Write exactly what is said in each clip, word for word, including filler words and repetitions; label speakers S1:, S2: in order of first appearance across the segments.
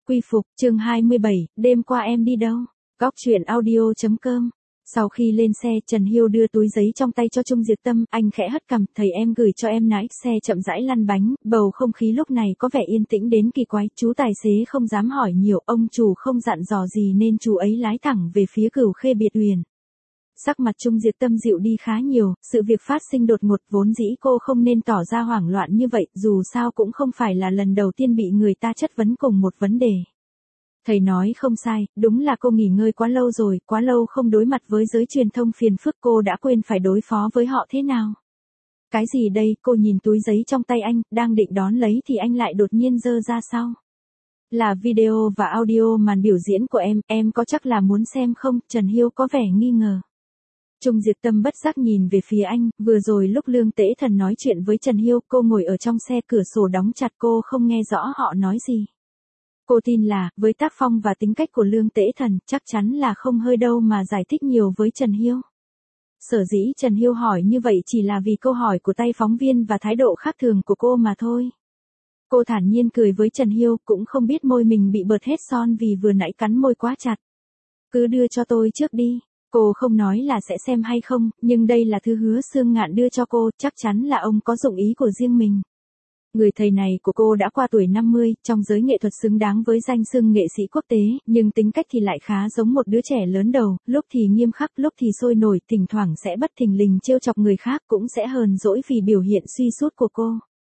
S1: Quy phục, chương hai mươi bảy, đêm qua em đi đâu? Góc truyện audio chấm com. Sau khi lên xe, Trần Hiêu đưa túi giấy trong tay cho Trung Diệp Tâm, anh khẽ hất cằm, thầy em gửi cho em nãy, xe chậm rãi lăn bánh, bầu không khí lúc này có vẻ yên tĩnh đến kỳ quái, chú tài xế không dám hỏi nhiều, ông chủ không dặn dò gì nên chú ấy lái thẳng về phía Cửu Khê Biệt Uyển. Sắc mặt Trung Diệp Tâm dịu đi khá nhiều, sự việc phát sinh đột ngột vốn dĩ cô không nên tỏ ra hoảng loạn như vậy, dù sao cũng không phải là lần đầu tiên bị người ta chất vấn cùng một vấn đề. Thầy nói không sai, đúng là cô nghỉ ngơi quá lâu rồi, quá lâu không đối mặt với giới truyền thông phiền phức, cô đã quên phải đối phó với họ thế nào. Cái gì đây, cô nhìn túi giấy trong tay anh, đang định đón lấy thì anh lại đột nhiên giơ ra sau. Là video và audio màn biểu diễn của em, em có chắc là muốn xem không? Trần Hiêu có vẻ nghi ngờ. Trung Diệp Tâm bất giác nhìn về phía anh, vừa rồi lúc Lương Tễ Thần nói chuyện với Trần Hiêu, cô ngồi ở trong xe, cửa sổ đóng chặt, cô không nghe rõ họ nói gì. Cô tin là, với tác phong và tính cách của Lương Tễ Thần, chắc chắn là không hơi đâu mà giải thích nhiều với Trần Hiêu. Sở dĩ Trần Hiêu hỏi như vậy chỉ là vì câu hỏi của tay phóng viên và thái độ khác thường của cô mà thôi. Cô thản nhiên cười với Trần Hiêu, cũng không biết môi mình bị bợt hết son vì vừa nãy cắn môi quá chặt. Cứ đưa cho tôi trước đi. Cô không nói là sẽ xem hay không, nhưng đây là thứ Hứa Xương Ngạn đưa cho cô, chắc chắn là ông có dụng ý của riêng mình. Người thầy này của cô đã qua tuổi năm mươi, trong giới nghệ thuật xứng đáng với danh xưng nghệ sĩ quốc tế, nhưng tính cách thì lại khá giống một đứa trẻ lớn đầu, lúc thì nghiêm khắc, lúc thì sôi nổi, thỉnh thoảng sẽ bất thình lình trêu chọc người khác, cũng sẽ hờn dỗi vì biểu hiện suy sút của cô.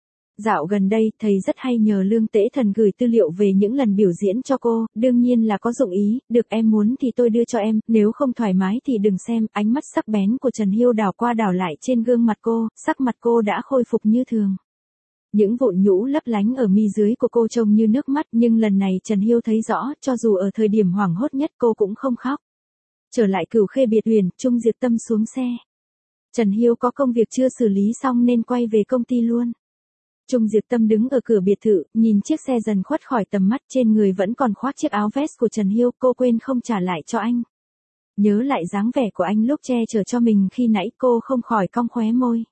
S1: Dạo gần đây, thầy rất hay nhờ Lương Tễ Thần gửi tư liệu về những lần biểu diễn cho cô, đương nhiên là có dụng ý, được em muốn thì tôi đưa cho em, nếu không thoải mái thì đừng xem. Ánh mắt sắc bén của Trần Hiêu đảo qua đảo lại trên gương mặt cô, sắc mặt cô đã khôi phục như thường. Những vụn nhũ lấp lánh ở mi dưới của cô trông như nước mắt, nhưng lần này Trần Hiêu thấy rõ, cho dù ở thời điểm hoảng hốt nhất cô cũng không khóc. Trở lại Cửu Khê Biệt Uyển, Trung Diệp Tâm xuống xe. Trần Hiêu có công việc chưa xử lý xong nên quay về công ty luôn. Trung Diệp Tâm đứng ở cửa biệt thự, nhìn chiếc xe dần khuất khỏi tầm mắt, trên người vẫn còn khoác chiếc áo vest của Trần Hiêu, cô quên không trả lại cho anh. Nhớ lại dáng vẻ của anh lúc che chở cho mình khi nãy, cô không khỏi cong khóe môi.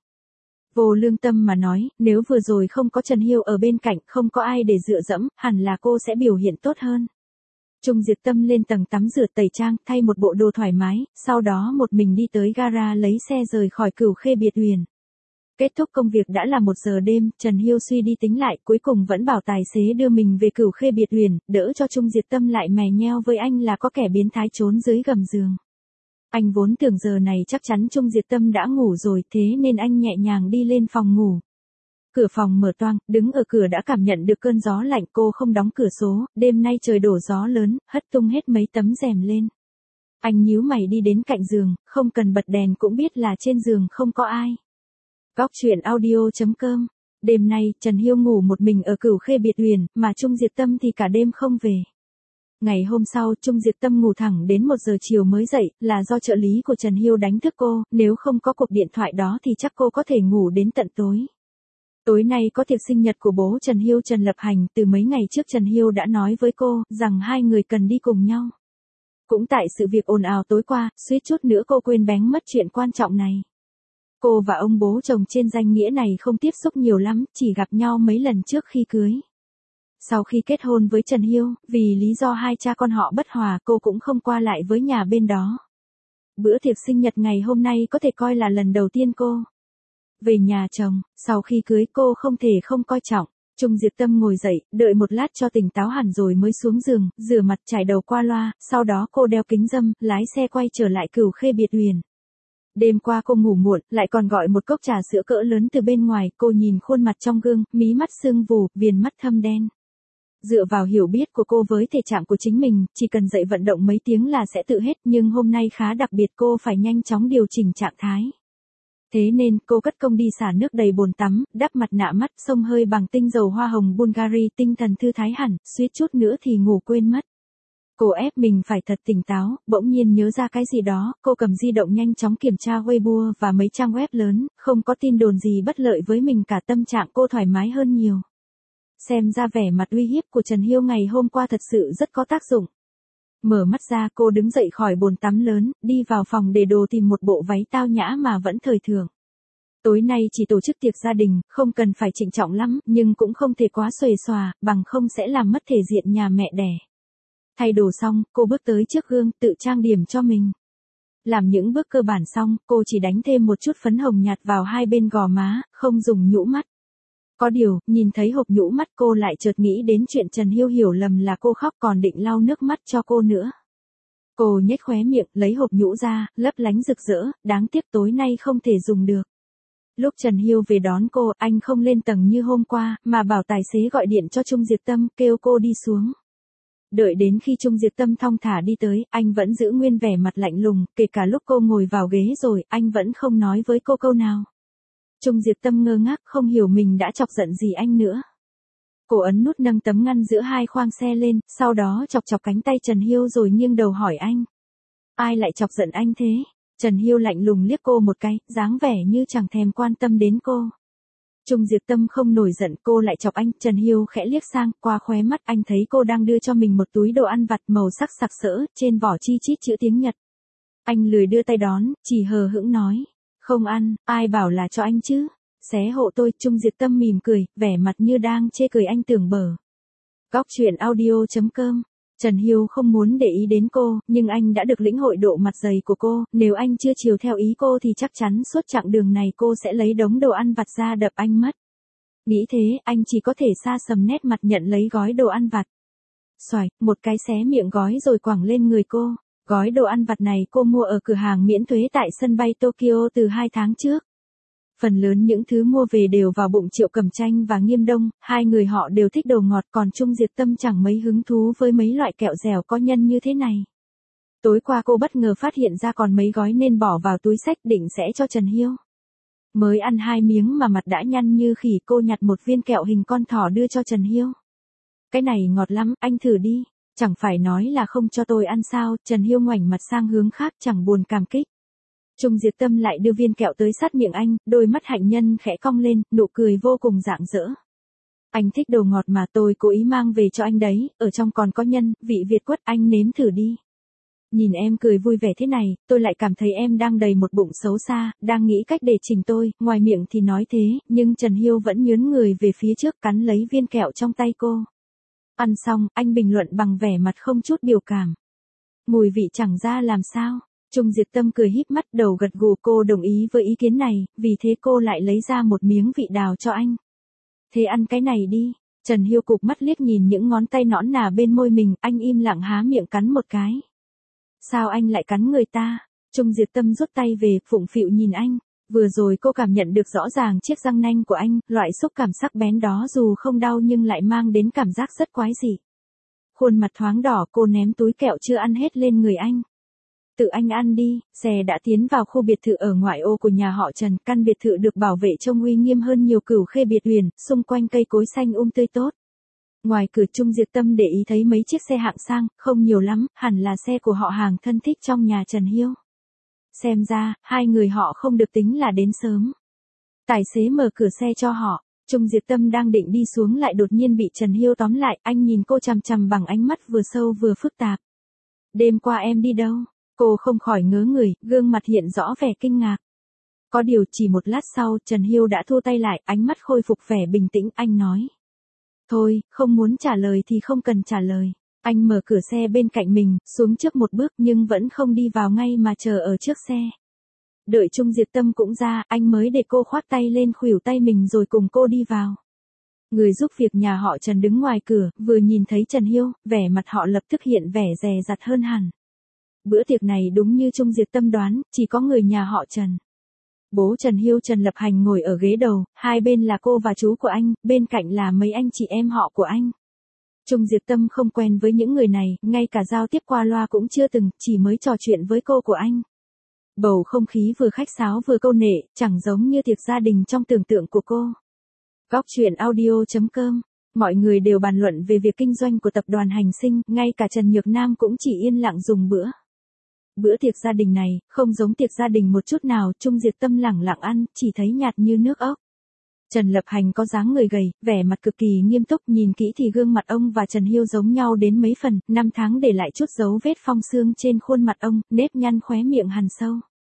S1: Vô lương tâm mà nói, nếu vừa rồi không có Trần Hiêu ở bên cạnh, không có ai để dựa dẫm, hẳn là cô sẽ biểu hiện tốt hơn. Trung Diệp Tâm lên tầng tắm rửa tẩy trang, thay một bộ đồ thoải mái, sau đó một mình đi tới gara lấy xe rời khỏi Cửu Khê Biệt Uyển. Kết thúc công việc đã là một giờ đêm, Trần Hiêu suy đi tính lại, cuối cùng vẫn bảo tài xế đưa mình về Cửu Khê Biệt Uyển, đỡ cho Trung Diệp Tâm lại mè nheo với anh là có kẻ biến thái trốn dưới gầm giường. Anh vốn tưởng giờ này chắc chắn Trung Diệp Tâm đã ngủ rồi, thế nên anh nhẹ nhàng đi lên phòng ngủ. Cửa phòng mở toang, đứng ở cửa đã cảm nhận được cơn gió lạnh, cô không đóng cửa sổ, đêm nay trời đổ gió lớn, hất tung hết mấy tấm rèm lên. Anh nhíu mày đi đến cạnh giường, không cần bật đèn cũng biết là trên giường không có ai. Góc truyện audio chấm com. Đêm nay, Trần Hiêu ngủ một mình ở Cửu Khê Biệt Uyển, mà Trung Diệp Tâm thì cả đêm không về. Ngày hôm sau, Trung Diệp Tâm ngủ thẳng đến một giờ chiều mới dậy, là do trợ lý của Trần Hiêu đánh thức cô, nếu không có cuộc điện thoại đó thì chắc cô có thể ngủ đến tận tối. Tối nay có tiệc sinh nhật của bố Trần Hiêu Trần Lập Hành, từ mấy ngày trước Trần Hiêu đã nói với cô, rằng hai người cần đi cùng nhau. Cũng tại sự việc ồn ào tối qua, suýt chút nữa cô quên bén mất chuyện quan trọng này. Cô và ông bố chồng trên danh nghĩa này không tiếp xúc nhiều lắm, chỉ gặp nhau mấy lần trước khi cưới. Sau khi kết hôn với Trần Hiêu, vì lý do hai cha con họ bất hòa, cô cũng không qua lại với nhà bên đó. Bữa tiệc sinh nhật ngày hôm nay có thể coi là lần đầu tiên cô về nhà chồng, sau khi cưới cô không thể không coi trọng. Trung Diệp Tâm ngồi dậy, đợi một lát cho tỉnh táo hẳn rồi mới xuống giường, rửa mặt chải đầu qua loa, sau đó cô đeo kính râm, lái xe quay trở lại Cửu Khê Biệt Uyển. Đêm qua cô ngủ muộn, lại còn gọi một cốc trà sữa cỡ lớn từ bên ngoài, cô nhìn khuôn mặt trong gương, mí mắt sưng vù, viền mắt thâm đen. Dựa vào hiểu biết của cô với thể trạng của chính mình, chỉ cần dậy vận động mấy tiếng là sẽ tự hết, nhưng hôm nay khá đặc biệt, cô phải nhanh chóng điều chỉnh trạng thái. Thế nên, cô cất công đi xả nước đầy bồn tắm, đắp mặt nạ mắt, xông hơi bằng tinh dầu hoa hồng Bulgari, tinh thần thư thái hẳn, suýt chút nữa thì ngủ quên mất. Cô ép mình phải thật tỉnh táo, bỗng nhiên nhớ ra cái gì đó, cô cầm di động nhanh chóng kiểm tra Weibo và mấy trang web lớn, không có tin đồn gì bất lợi với mình cả, tâm trạng cô thoải mái hơn nhiều. Xem ra vẻ mặt uy hiếp của Trần Hiêu ngày hôm qua thật sự rất có tác dụng. Mở mắt ra, cô đứng dậy khỏi bồn tắm lớn, đi vào phòng để đồ tìm một bộ váy tao nhã mà vẫn thời thượng. Tối nay chỉ tổ chức tiệc gia đình, không cần phải trịnh trọng lắm, nhưng cũng không thể quá xuề xòa, bằng không sẽ làm mất thể diện nhà mẹ đẻ. Thay đồ xong, cô bước tới trước gương, tự trang điểm cho mình. Làm những bước cơ bản xong, cô chỉ đánh thêm một chút phấn hồng nhạt vào hai bên gò má, không dùng nhũ mắt. Có điều, nhìn thấy hộp nhũ mắt cô lại chợt nghĩ đến chuyện Trần Hiêu hiểu lầm là cô khóc còn định lau nước mắt cho cô nữa. Cô nhếch khóe miệng, lấy hộp nhũ ra, lấp lánh rực rỡ, đáng tiếc tối nay không thể dùng được. Lúc Trần Hiêu về đón cô, anh không lên tầng như hôm qua, mà bảo tài xế gọi điện cho Trung Diệp Tâm, kêu cô đi xuống. Đợi đến khi Trung Diệp Tâm thong thả đi tới, anh vẫn giữ nguyên vẻ mặt lạnh lùng, kể cả lúc cô ngồi vào ghế rồi, anh vẫn không nói với cô câu nào. Trung Diệp Tâm ngơ ngác, không hiểu mình đã chọc giận gì anh nữa. Cô ấn nút nâng tấm ngăn giữa hai khoang xe lên, sau đó chọc chọc cánh tay Trần Hiêu rồi nghiêng đầu hỏi anh. Ai lại chọc giận anh thế? Trần Hiêu lạnh lùng liếc cô một cái, dáng vẻ như chẳng thèm quan tâm đến cô. Trung Diệp Tâm không nổi giận, cô lại chọc anh. Trần Hiêu khẽ liếc sang, qua khóe mắt anh thấy cô đang đưa cho mình một túi đồ ăn vặt màu sắc sặc sỡ, trên vỏ chi chít chữ tiếng Nhật. Anh lười đưa tay đón, chỉ hờ hững nói. Không ăn, ai bảo là cho anh chứ? Xé hộ tôi. Trung Diệp Tâm mỉm cười, vẻ mặt như đang chê cười anh tưởng bở. Góc truyện audio chấm com. Trần Hiêu không muốn để ý đến cô, nhưng anh đã được lĩnh hội độ mặt dày của cô, nếu anh chưa chiều theo ý cô thì chắc chắn suốt chặng đường này cô sẽ lấy đống đồ ăn vặt ra đập anh mất. Nghĩ thế, anh chỉ có thể xa sầm nét mặt nhận lấy gói đồ ăn vặt. Xoài, một cái xé miệng gói rồi quẳng lên người cô. Gói đồ ăn vặt này cô mua ở cửa hàng miễn thuế tại sân bay Tokyo từ hai tháng trước. Phần lớn những thứ mua về đều vào bụng Triệu Cẩm Tranh và Nghiêm Đông, hai người họ đều thích đồ ngọt, còn Trung Diệp Tâm chẳng mấy hứng thú với mấy loại kẹo dẻo có nhân như thế này. Tối qua cô bất ngờ phát hiện ra còn mấy gói nên bỏ vào túi xách định sẽ cho Trần Hiêu. Mới ăn hai miếng mà mặt đã nhăn như khỉ, cô nhặt một viên kẹo hình con thỏ đưa cho Trần Hiêu. Cái này ngọt lắm, anh thử đi. Chẳng phải nói là không cho tôi ăn sao? Trần Hiêu ngoảnh mặt sang hướng khác chẳng buồn cảm kích. Trung Diệp Tâm lại đưa viên kẹo tới sát miệng anh, đôi mắt hạnh nhân khẽ cong lên, nụ cười vô cùng rạng rỡ. Anh thích đồ ngọt mà, tôi cố ý mang về cho anh đấy, ở trong còn có nhân, vị Việt quất, anh nếm thử đi. Nhìn em cười vui vẻ thế này, tôi lại cảm thấy em đang đầy một bụng xấu xa, đang nghĩ cách để chỉnh tôi, ngoài miệng thì nói thế, nhưng Trần Hiêu vẫn nhướn người về phía trước cắn lấy viên kẹo trong tay cô. Ăn xong, anh bình luận bằng vẻ mặt không chút biểu cảm. Mùi vị chẳng ra làm sao. Trung Diệp Tâm cười híp mắt, đầu gật gù, cô đồng ý với ý kiến này, vì thế cô lại lấy ra một miếng vị đào cho anh. Thế ăn cái này đi. Trần Hiêu cụp mắt liếc nhìn những ngón tay nõn nà bên môi mình, anh im lặng há miệng cắn một cái. Sao anh lại cắn người ta? Trung Diệp Tâm rút tay về, phụng phịu nhìn anh. Vừa rồi cô cảm nhận được rõ ràng chiếc răng nanh của anh, loại xúc cảm sắc bén đó dù không đau nhưng lại mang đến cảm giác rất quái dị. Khuôn mặt thoáng đỏ, cô ném túi kẹo chưa ăn hết lên người anh. Tự anh ăn đi. Xe đã tiến vào khu biệt thự ở ngoại ô của nhà họ Trần, căn biệt thự được bảo vệ trông uy nghiêm hơn nhiều Cửu Khê biệt uyển, xung quanh cây cối xanh um tươi tốt. Ngoài cửa Trung Diệp Tâm để ý thấy mấy chiếc xe hạng sang, không nhiều lắm, hẳn là xe của họ hàng thân thích trong nhà Trần Hiêu. Xem ra, hai người họ không được tính là đến sớm. Tài xế mở cửa xe cho họ, Trung Diệp Tâm đang định đi xuống lại đột nhiên bị Trần Hiêu tóm lại, anh nhìn cô chằm chằm bằng ánh mắt vừa sâu vừa phức tạp. Đêm qua em đi đâu? Cô không khỏi ngớ người, gương mặt hiện rõ vẻ kinh ngạc. Có điều chỉ một lát sau, Trần Hiêu đã thua tay lại, ánh mắt khôi phục vẻ bình tĩnh, anh nói. Thôi, không muốn trả lời thì không cần trả lời. Anh mở cửa xe bên cạnh mình, xuống trước một bước nhưng vẫn không đi vào ngay mà chờ ở trước xe. Đợi Trung Diệp Tâm cũng ra, anh mới để cô khoác tay lên khuỷu tay mình rồi cùng cô đi vào. Người giúp việc nhà họ Trần đứng ngoài cửa, vừa nhìn thấy Trần Hiêu, vẻ mặt họ lập tức hiện vẻ dè dặt hơn hẳn. Bữa tiệc này đúng như Trung Diệp Tâm đoán, chỉ có người nhà họ Trần. Bố Trần Hiêu Trần Lập Hành ngồi ở ghế đầu, hai bên là cô và chú của anh, bên cạnh là mấy anh chị em họ của anh. Trung Diệp Tâm không quen với những người này, ngay cả giao tiếp qua loa cũng chưa từng, chỉ mới trò chuyện với cô của anh. Bầu không khí vừa khách sáo vừa câu nệ, chẳng giống như tiệc gia đình trong tưởng tượng của cô. Góc truyện audio chấm com. Mọi người đều bàn luận về việc kinh doanh của tập đoàn Hành Sinh, ngay cả Trần Nhược Nam cũng chỉ yên lặng dùng bữa. Bữa tiệc gia đình này, không giống tiệc gia đình một chút nào, Trung Diệp Tâm lẳng lặng ăn, chỉ thấy nhạt như nước ốc. Trần Lập Hành có dáng người gầy, vẻ mặt cực kỳ nghiêm túc, nhìn kỹ thì gương mặt ông và Trần Hiêu giống nhau đến mấy phần, năm tháng để lại chút dấu vết phong xương trên khuôn mặt ông, nếp nhăn khóe miệng hằn sâu.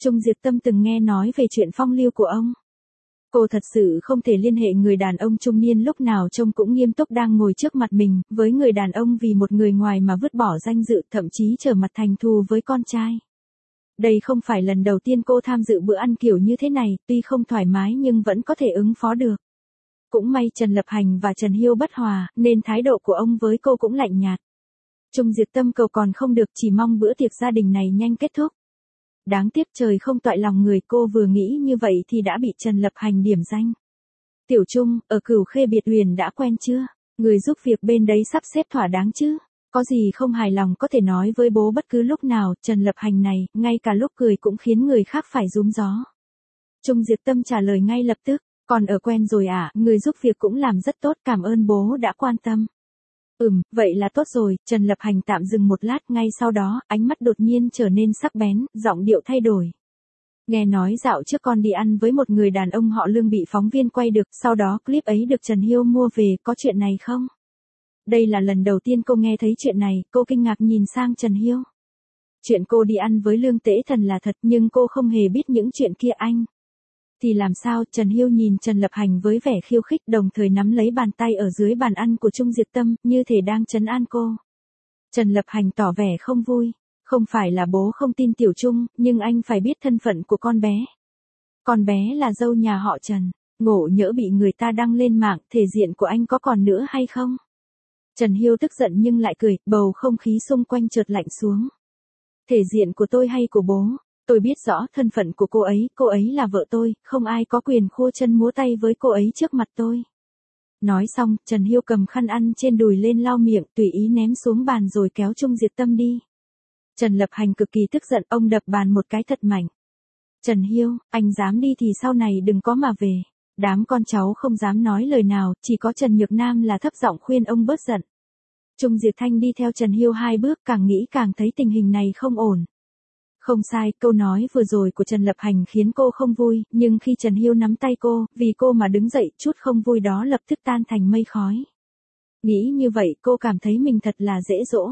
S1: Trung Diệp Tâm từng nghe nói về chuyện phong lưu của ông. Cô thật sự không thể liên hệ người đàn ông trung niên lúc nào trông cũng nghiêm túc đang ngồi trước mặt mình, với người đàn ông vì một người ngoài mà vứt bỏ danh dự, thậm chí trở mặt thành thù với con trai. Đây không phải lần đầu tiên cô tham dự bữa ăn kiểu như thế này, tuy không thoải mái nhưng vẫn có thể ứng phó được. Cũng may Trần Lập Hành và Trần Hiêu bất hòa, nên thái độ của ông với cô cũng lạnh nhạt. Trung Diệp Tâm cầu còn không được, chỉ mong bữa tiệc gia đình này nhanh kết thúc. Đáng tiếc trời không toại lòng người, cô vừa nghĩ như vậy thì đã bị Trần Lập Hành điểm danh. Tiểu Trung, ở Cửu Khê Biệt Huyền đã quen chưa? Người giúp việc bên đấy sắp xếp thỏa đáng chứ? Có gì không hài lòng có thể nói với bố bất cứ lúc nào. Trần Lập Hành này, ngay cả lúc cười cũng khiến người khác phải rúm gió. Trung Diệp Tâm trả lời ngay lập tức, còn ở quen rồi à, người giúp việc cũng làm rất tốt, cảm ơn bố đã quan tâm. Ừm, vậy là tốt rồi. Trần Lập Hành tạm dừng một lát, ngay sau đó, ánh mắt đột nhiên trở nên sắc bén, giọng điệu thay đổi. Nghe nói dạo trước con đi ăn với một người đàn ông họ Lương bị phóng viên quay được, sau đó clip ấy được Trần Hiêu mua về, có chuyện này không? Đây là lần đầu tiên cô nghe thấy chuyện này, cô kinh ngạc nhìn sang Trần Hiêu. Chuyện cô đi ăn với Lương Tễ Thần là thật, nhưng cô không hề biết những chuyện kia anh. Thì làm sao? Trần Hiêu nhìn Trần Lập Hành với vẻ khiêu khích, đồng thời nắm lấy bàn tay ở dưới bàn ăn của Trung Diệp Tâm, như thể đang trấn an cô. Trần Lập Hành tỏ vẻ không vui. Không phải là bố không tin Tiểu Trung, nhưng anh phải biết thân phận của con bé. Con bé là dâu nhà họ Trần, ngộ nhỡ bị người ta đăng lên mạng, thể diện của anh có còn nữa hay không? Trần Hiêu tức giận nhưng lại cười, bầu không khí xung quanh chợt lạnh xuống. Thể diện của tôi hay của bố? Tôi biết rõ thân phận của cô ấy, cô ấy là vợ tôi, không ai có quyền khua chân múa tay với cô ấy trước mặt tôi. Nói xong, Trần Hiêu cầm khăn ăn trên đùi lên lau miệng, tùy ý ném xuống bàn rồi kéo Trung Diệp Tâm đi. Trần Lập Hành cực kỳ tức giận, ông đập bàn một cái thật mạnh. Trần Hiêu, anh dám đi thì sau này đừng có mà về. Đám con cháu không dám nói lời nào, chỉ có Trần Nhược Nam là thấp giọng khuyên ông bớt giận. Trung Diệp Thanh đi theo Trần Hiêu hai bước, càng nghĩ càng thấy tình hình này không ổn. Không sai, câu nói vừa rồi của Trần Lập Hành khiến cô không vui, nhưng khi Trần Hiêu nắm tay cô, vì cô mà đứng dậy, chút không vui đó lập tức tan thành mây khói. Nghĩ như vậy cô cảm thấy mình thật là dễ dỗ.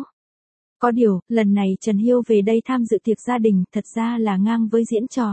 S1: Có điều, lần này Trần Hiêu về đây tham dự tiệc gia đình, thật ra là ngang với diễn trò.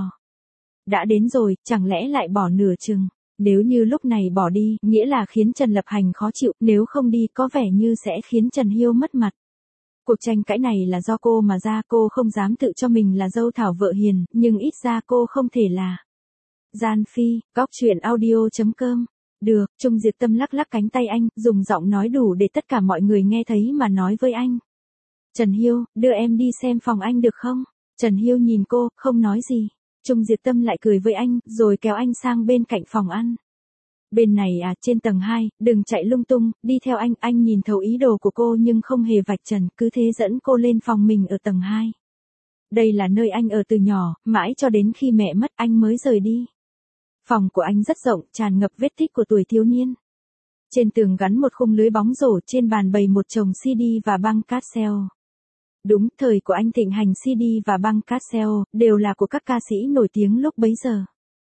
S1: Đã đến rồi, chẳng lẽ lại bỏ nửa chừng? Nếu như lúc này bỏ đi, nghĩa là khiến Trần Lập Hành khó chịu, nếu không đi có vẻ như sẽ khiến Trần Hiêu mất mặt. Cuộc tranh cãi này là do cô mà ra, cô không dám tự cho mình là dâu thảo vợ hiền, nhưng ít ra cô không thể là Gian Phi. Góc truyện audio chấm com. Được, Trung Diệp Tâm lắc lắc cánh tay anh, dùng giọng nói đủ để tất cả mọi người nghe thấy mà nói với anh. Trần Hiêu, đưa em đi xem phòng anh được không? Trần Hiêu nhìn cô, không nói gì. Trung Diệp Tâm lại cười với anh, rồi kéo anh sang bên cạnh phòng ăn. Bên này à, trên tầng hai, đừng chạy lung tung, đi theo anh. Anh nhìn thấu ý đồ của cô nhưng không hề vạch trần, cứ thế dẫn cô lên phòng mình ở tầng hai. Đây là nơi anh ở từ nhỏ, mãi cho đến khi mẹ mất anh mới rời đi. Phòng của anh rất rộng, tràn ngập vết tích của tuổi thiếu niên. Trên tường gắn một khung lưới bóng rổ, trên bàn bày một chồng xê đê và băng cassette. Đúng, thời của anh thịnh hành xê đê và băng cassette, đều là của các ca sĩ nổi tiếng lúc bấy giờ.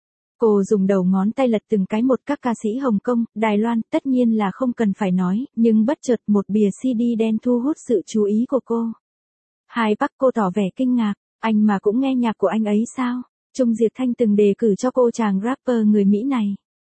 S1: Cô dùng đầu ngón tay lật từng cái một, các ca sĩ Hồng Kông, Đài Loan, tất nhiên là không cần phải nói, nhưng bất chợt một bìa xê đê đen thu hút sự chú ý của cô. Hai Bắc, cô tỏ vẻ kinh ngạc, anh mà cũng nghe nhạc của anh ấy sao? Trung Diệp Thanh từng đề cử cho cô chàng rapper người Mỹ này.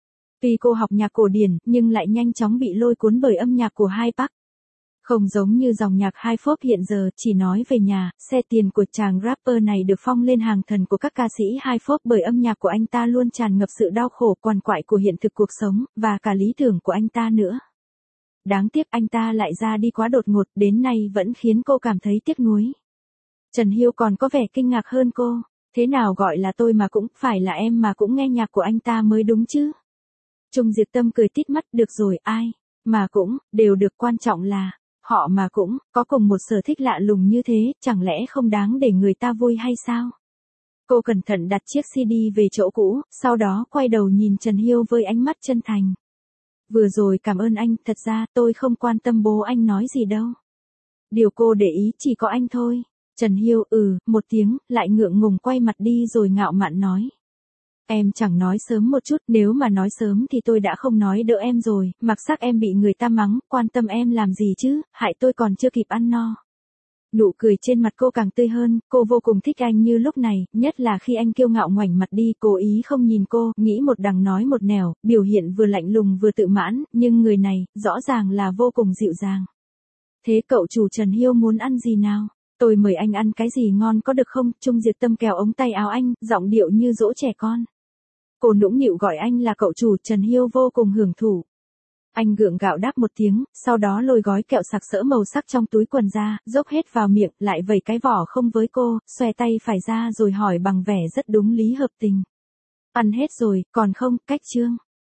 S1: Tuy cô học nhạc cổ điển, nhưng lại nhanh chóng bị lôi cuốn bởi âm nhạc của Hai Bắc. Không giống như dòng nhạc Hai Pop hiện giờ, chỉ nói về nhà, xe tiền của chàng rapper này được phong lên hàng thần của các ca sĩ Hai Pop bởi âm nhạc của anh ta luôn tràn ngập sự đau khổ, quằn quại của hiện thực cuộc sống, và cả lý tưởng của anh ta nữa. Đáng tiếc anh ta lại ra đi quá đột ngột, đến nay vẫn khiến cô cảm thấy tiếc nuối. Trần Hiêu còn có vẻ kinh ngạc hơn cô, thế nào gọi là tôi mà cũng, phải là em mà cũng nghe nhạc của anh ta mới đúng chứ. Trung Diệp Tâm cười tít mắt, được rồi, ai mà cũng, đều được, quan trọng là họ mà cũng, có cùng một sở thích lạ lùng như thế, chẳng lẽ không đáng để người ta vui hay sao? Cô cẩn thận đặt chiếc xê đê về chỗ cũ, sau đó quay đầu nhìn Trần Hiêu với ánh mắt chân thành. Vừa rồi cảm ơn anh, thật ra tôi không quan tâm bố anh nói gì đâu. Điều cô để ý chỉ có anh thôi. Trần Hiêu ừ, một tiếng, lại ngượng ngùng quay mặt đi rồi ngạo mạn nói. Em chẳng nói sớm một chút, nếu mà nói sớm thì tôi đã không nói đỡ em rồi, mặc sắc em bị người ta mắng, quan tâm em làm gì chứ, hại tôi còn chưa kịp ăn no. Nụ cười trên mặt cô càng tươi hơn, cô vô cùng thích anh như lúc này, nhất là khi anh kiêu ngạo ngoảnh mặt đi, cố ý không nhìn cô, nghĩ một đằng nói một nẻo, biểu hiện vừa lạnh lùng vừa tự mãn, nhưng người này, rõ ràng là vô cùng dịu dàng. Thế cậu chủ Trần Hiêu muốn ăn gì nào? Tôi mời anh ăn cái gì ngon có được không? Trung Diệp Tâm kéo ống tay áo anh, giọng điệu như dỗ trẻ con. Cô nũng nịu gọi anh là cậu chủ, Trần Hiêu vô cùng hưởng thụ. Anh gượng gạo đáp một tiếng, sau đó lôi gói kẹo sặc sỡ màu sắc trong túi quần ra, dốc hết vào miệng, lại vẩy cái vỏ không với cô, xòe tay phải ra rồi hỏi bằng vẻ rất đúng lý hợp tình. Ăn hết rồi, còn không, cách Trương.